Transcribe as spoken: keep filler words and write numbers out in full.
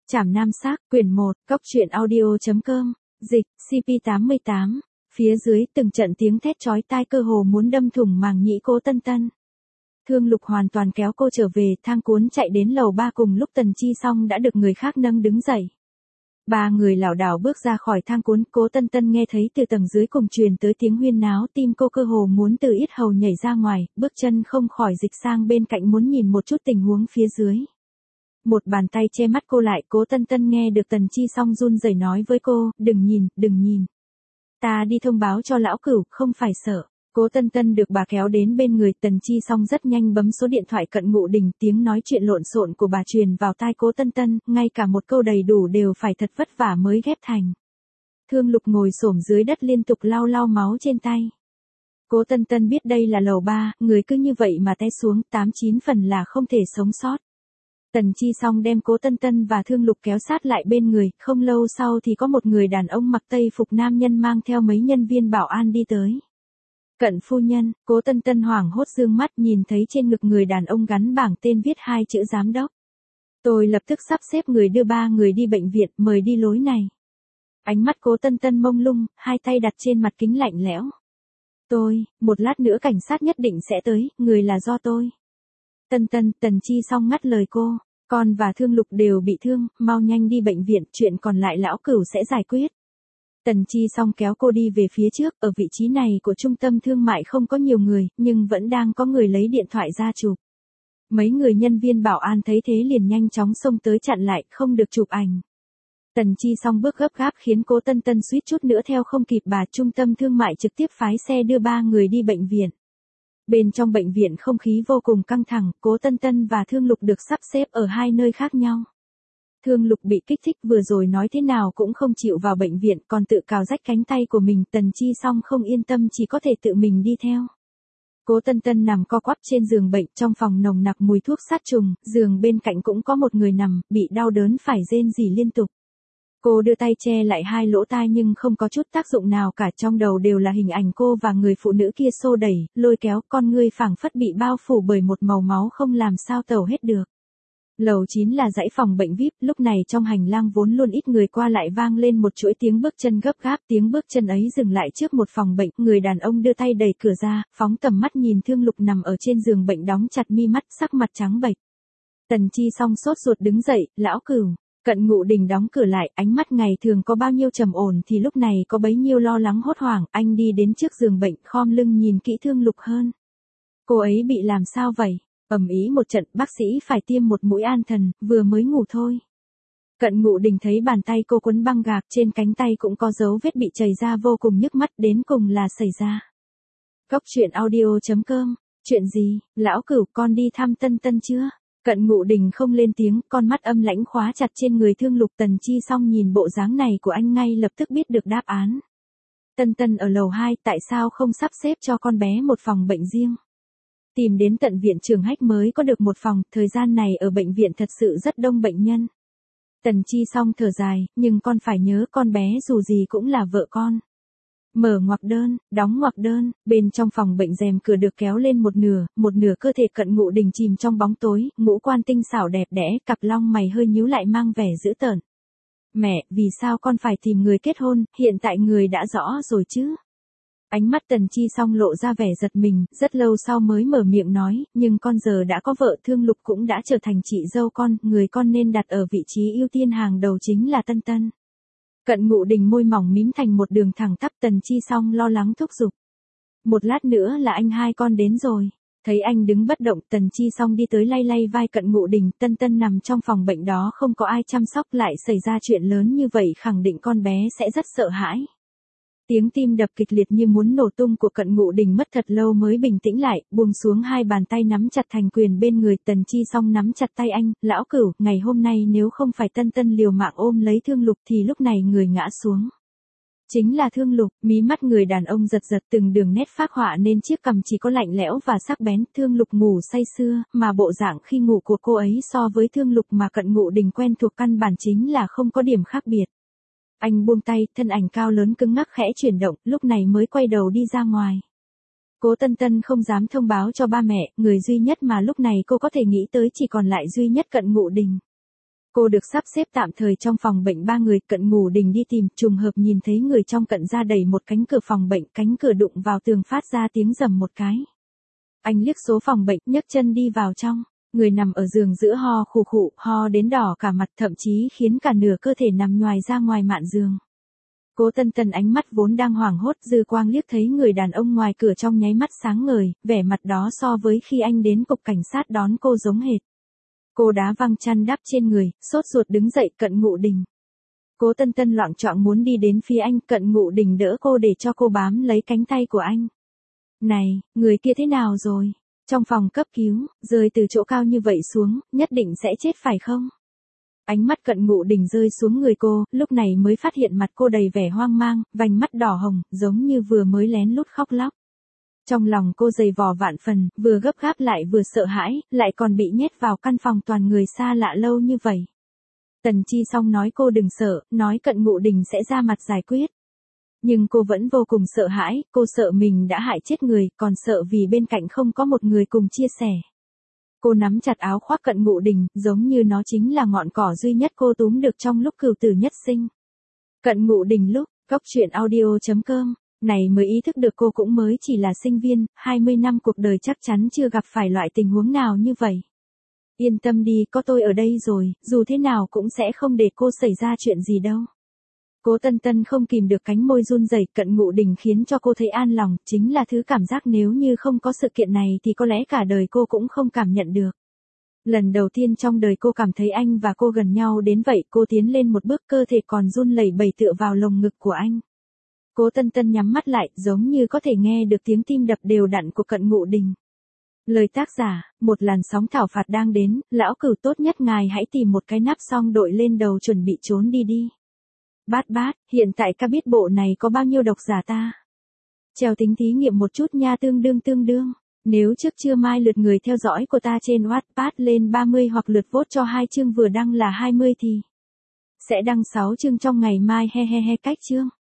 Trảm Nam Xác, quyển một, cốc truyện audio chấm com, dịch, xê pê tám mươi tám. Phía dưới từng trận tiếng thét chói tai cơ hồ muốn đâm thủng màng nhĩ Cố Tân Tân. Thương Lục hoàn toàn kéo cô trở về, thang cuốn chạy đến lầu ba cùng lúc Tần Chi Song đã được người khác nâng đứng dậy. Ba người lảo đảo bước ra khỏi thang cuốn, Cố Tân Tân nghe thấy từ tầng dưới cùng truyền tới tiếng huyên náo, tim cô cơ hồ muốn từ yết hầu nhảy ra ngoài, bước chân không khỏi dịch sang bên cạnh muốn nhìn một chút tình huống phía dưới. Một bàn tay che mắt cô lại, Cố Tân Tân nghe được Tần Chi Song run rẩy nói với cô, đừng nhìn, đừng nhìn. Ta đi thông báo cho lão cửu, không phải sợ. Cố Tân Tân được bà kéo đến bên người, Tần Chi Song rất nhanh bấm số điện thoại Cận Ngụ Đình, tiếng nói chuyện lộn xộn của bà truyền vào tai Cố Tân Tân, ngay cả một câu đầy đủ đều phải thật vất vả mới ghép thành. Thương Lục ngồi xổm dưới đất liên tục lau lau máu trên tay. Cố Tân Tân biết đây là lầu ba, người cứ như vậy mà té xuống, tám chín phần là không thể sống sót. Tần Chi Song đem Cố Tân Tân và Thương Lục kéo sát lại bên người, không lâu sau thì có một người đàn ông mặc tây phục nam nhân mang theo mấy nhân viên bảo an đi tới. Cận phu nhân, Cố Tân Tân hoảng hốt dương mắt nhìn thấy trên ngực người đàn ông gắn bảng tên viết hai chữ giám đốc. Tôi lập tức sắp xếp người đưa ba người đi bệnh viện, mời đi lối này. Ánh mắt Cố Tân Tân mông lung, hai tay đặt trên mặt kính lạnh lẽo. Tôi, một lát nữa cảnh sát nhất định sẽ tới, người là do tôi. Tân Tân, Tần Chi Song ngắt lời cô, con và Thương Lục đều bị thương, mau nhanh đi bệnh viện, chuyện còn lại lão cửu sẽ giải quyết. Tần Chi Song kéo cô đi về phía trước, ở vị trí này của trung tâm thương mại không có nhiều người, nhưng vẫn đang có người lấy điện thoại ra chụp. Mấy người nhân viên bảo an thấy thế liền nhanh chóng xông tới chặn lại, không được chụp ảnh. Tần Chi Song bước gấp gáp khiến Cố Tân Tân suýt chút nữa theo không kịp bà, trung tâm thương mại trực tiếp phái xe đưa ba người đi bệnh viện. Bên trong bệnh viện không khí vô cùng căng thẳng, Cố Tân Tân và Thương Lục được sắp xếp ở hai nơi khác nhau. Thương Lục bị kích thích vừa rồi nói thế nào cũng không chịu vào bệnh viện, còn tự cào rách cánh tay của mình, Tần Chi Song không yên tâm chỉ có thể tự mình đi theo. Cố Tân Tân nằm co quắp trên giường bệnh, trong phòng nồng nặc mùi thuốc sát trùng, giường bên cạnh cũng có một người nằm, bị đau đớn phải rên rỉ liên tục. Cô đưa tay che lại hai lỗ tai nhưng không có chút tác dụng nào cả, trong đầu đều là hình ảnh cô và người phụ nữ kia xô đẩy, lôi kéo, con người phảng phất bị bao phủ bởi một màu máu không làm sao tẩu hết được. Lầu chín là dãy phòng bệnh vi ai pi, lúc này trong hành lang vốn luôn ít người qua lại vang lên một chuỗi tiếng bước chân gấp gáp, tiếng bước chân ấy dừng lại trước một phòng bệnh, người đàn ông đưa tay đẩy cửa ra, phóng tầm mắt nhìn Thương Lục nằm ở trên giường bệnh đóng chặt mi mắt, sắc mặt trắng bệch. Tần Chi Song sốt ruột đứng dậy, lão cửu. Cận Ngụ Đình đóng cửa lại, ánh mắt ngày thường có bao nhiêu trầm ổn thì lúc này có bấy nhiêu lo lắng hốt hoảng, anh đi đến trước giường bệnh, khom lưng nhìn kỹ Thương Lục hơn. Cô ấy bị làm sao vậy? Ầm ĩ một trận, bác sĩ phải tiêm một mũi an thần, vừa mới ngủ thôi. Cận Ngụ Đình thấy bàn tay cô quấn băng gạc, trên cánh tay cũng có dấu vết bị chảy ra vô cùng nhức mắt, đến cùng là xảy ra. Cốc truyện audio chấm com, chuyện gì, lão cửu, con đi thăm Tân Tân chưa? Cận Ngụ Đình không lên tiếng, con mắt âm lãnh khóa chặt trên người Thương Lục. Tần Chi Song nhìn bộ dáng này của anh ngay lập tức biết được đáp án. Tân Tân ở lầu hai, tại sao không sắp xếp cho con bé một phòng bệnh riêng? Tìm đến tận viện Trường Hách mới có được một phòng, thời gian này ở bệnh viện thật sự rất đông bệnh nhân. Tần Chi Song thở dài, nhưng con phải nhớ con bé dù gì cũng là vợ con. Mở ngoặc đơn, đóng ngoặc đơn, bên trong phòng bệnh rèm cửa được kéo lên một nửa, một nửa cơ thể Cận Ngụ Đình chìm trong bóng tối, ngũ quan tinh xảo đẹp đẽ, cặp lông mày hơi nhíu lại mang vẻ dữ tợn. Mẹ, vì sao con phải tìm người kết hôn, hiện tại người đã rõ rồi chứ? Ánh mắt Tần Chi Song lộ ra vẻ giật mình, rất lâu sau mới mở miệng nói, nhưng con giờ đã có vợ, Thương Lục cũng đã trở thành chị dâu con, người con nên đặt ở vị trí ưu tiên hàng đầu chính là Tân Tân. Cận Ngụ Đình môi mỏng mím thành một đường thẳng tắp, Tần Chi Song lo lắng thúc giục. Một lát nữa là anh hai con đến rồi. Thấy anh đứng bất động, Tần Chi Song đi tới lay lay vai Cận Ngụ Đình, Tân Tân nằm trong phòng bệnh đó không có ai chăm sóc, lại xảy ra chuyện lớn như vậy khẳng định con bé sẽ rất sợ hãi. Tiếng tim đập kịch liệt như muốn nổ tung của Cận Ngụ Đình mất thật lâu mới bình tĩnh lại, buông xuống hai bàn tay nắm chặt thành quyền bên người. Tần Chi Song nắm chặt tay anh, lão cửu, ngày hôm nay nếu không phải Tân Tân liều mạng ôm lấy Thương Lục thì lúc này người ngã xuống. Chính là Thương Lục, mí mắt người đàn ông giật giật, từng đường nét phác họa nên chiếc cằm chỉ có lạnh lẽo và sắc bén. Thương Lục ngủ say sưa, mà bộ dạng khi ngủ của cô ấy so với Thương Lục mà Cận Ngụ Đình quen thuộc căn bản chính là không có điểm khác biệt. Anh buông tay, thân ảnh cao lớn cứng ngắc khẽ chuyển động, lúc này mới quay đầu đi ra ngoài. Cố Tân Tân không dám thông báo cho ba mẹ, người duy nhất mà lúc này cô có thể nghĩ tới chỉ còn lại duy nhất Cận Ngụ Đình. Cô được sắp xếp tạm thời trong phòng bệnh ba người. Cận Ngụ Đình đi tìm, trùng hợp nhìn thấy người trong Cận gia đẩy một cánh cửa phòng bệnh, cánh cửa đụng vào tường phát ra tiếng rầm một cái. Anh liếc số phòng bệnh, nhấc chân đi vào trong. Người nằm ở giường giữa ho khụ khụ, ho đến đỏ cả mặt, thậm chí khiến cả nửa cơ thể nằm nhoài ra ngoài mạn giường. Cố Tân Tân ánh mắt vốn đang hoảng hốt, dư quang liếc thấy người đàn ông ngoài cửa trong nháy mắt sáng ngời, vẻ mặt đó so với khi anh đến cục cảnh sát đón cô giống hệt. Cô đá văng chăn đắp trên người, sốt ruột đứng dậy. Cận Ngụ Đình. Cố Tân Tân loạng choạng muốn đi đến phía anh. Cận Ngụ Đình đỡ cô để cho cô bám lấy cánh tay của anh. Này, người kia thế nào rồi? Trong phòng cấp cứu, rơi từ chỗ cao như vậy xuống, nhất định sẽ chết phải không? Ánh mắt Cận Ngụ Đình rơi xuống người cô, lúc này mới phát hiện mặt cô đầy vẻ hoang mang, vành mắt đỏ hồng, giống như vừa mới lén lút khóc lóc. Trong lòng cô dày vò vạn phần, vừa gấp gáp lại vừa sợ hãi, lại còn bị nhét vào căn phòng toàn người xa lạ lâu như vậy. Tần Chi Song nói cô đừng sợ, nói Cận Ngụ Đình sẽ ra mặt giải quyết. Nhưng cô vẫn vô cùng sợ hãi, cô sợ mình đã hại chết người, còn sợ vì bên cạnh không có một người cùng chia sẻ. Cô nắm chặt áo khoác Cận Ngụ Đình, giống như nó chính là ngọn cỏ duy nhất cô túm được trong lúc cửu tử nhất sinh. Cận Ngụ Đình lúc, góc truyện audio chấm com, này mới ý thức được cô cũng mới chỉ là sinh viên, hai mươi năm cuộc đời chắc chắn chưa gặp phải loại tình huống nào như vậy. Yên tâm đi, có tôi ở đây rồi, dù thế nào cũng sẽ không để cô xảy ra chuyện gì đâu. Cố Tân Tân không kìm được cánh môi run rẩy. Cận Ngụ Đình khiến cho cô thấy an lòng, chính là thứ cảm giác nếu như không có sự kiện này thì có lẽ cả đời cô cũng không cảm nhận được. Lần đầu tiên trong đời cô cảm thấy anh và cô gần nhau đến vậy, cô tiến lên một bước, cơ thể còn run lẩy bẩy tựa vào lồng ngực của anh. Cố Tân Tân nhắm mắt lại, giống như có thể nghe được tiếng tim đập đều đặn của Cận Ngụ Đình. Lời tác giả, một làn sóng thảo phạt đang đến, lão cửu tốt nhất ngài hãy tìm một cái nắp xong đội lên đầu chuẩn bị trốn đi đi. Bát bát, hiện tại ca biết bộ này có bao nhiêu độc giả ta? Treo tính thí nghiệm một chút nha, tương đương tương đương. Nếu trước trưa mai lượt người theo dõi của ta trên Wattpad lên ba mươi hoặc lượt vote cho hai chương vừa đăng là hai mươi thì sẽ đăng sáu chương trong ngày mai, he he he cách chương.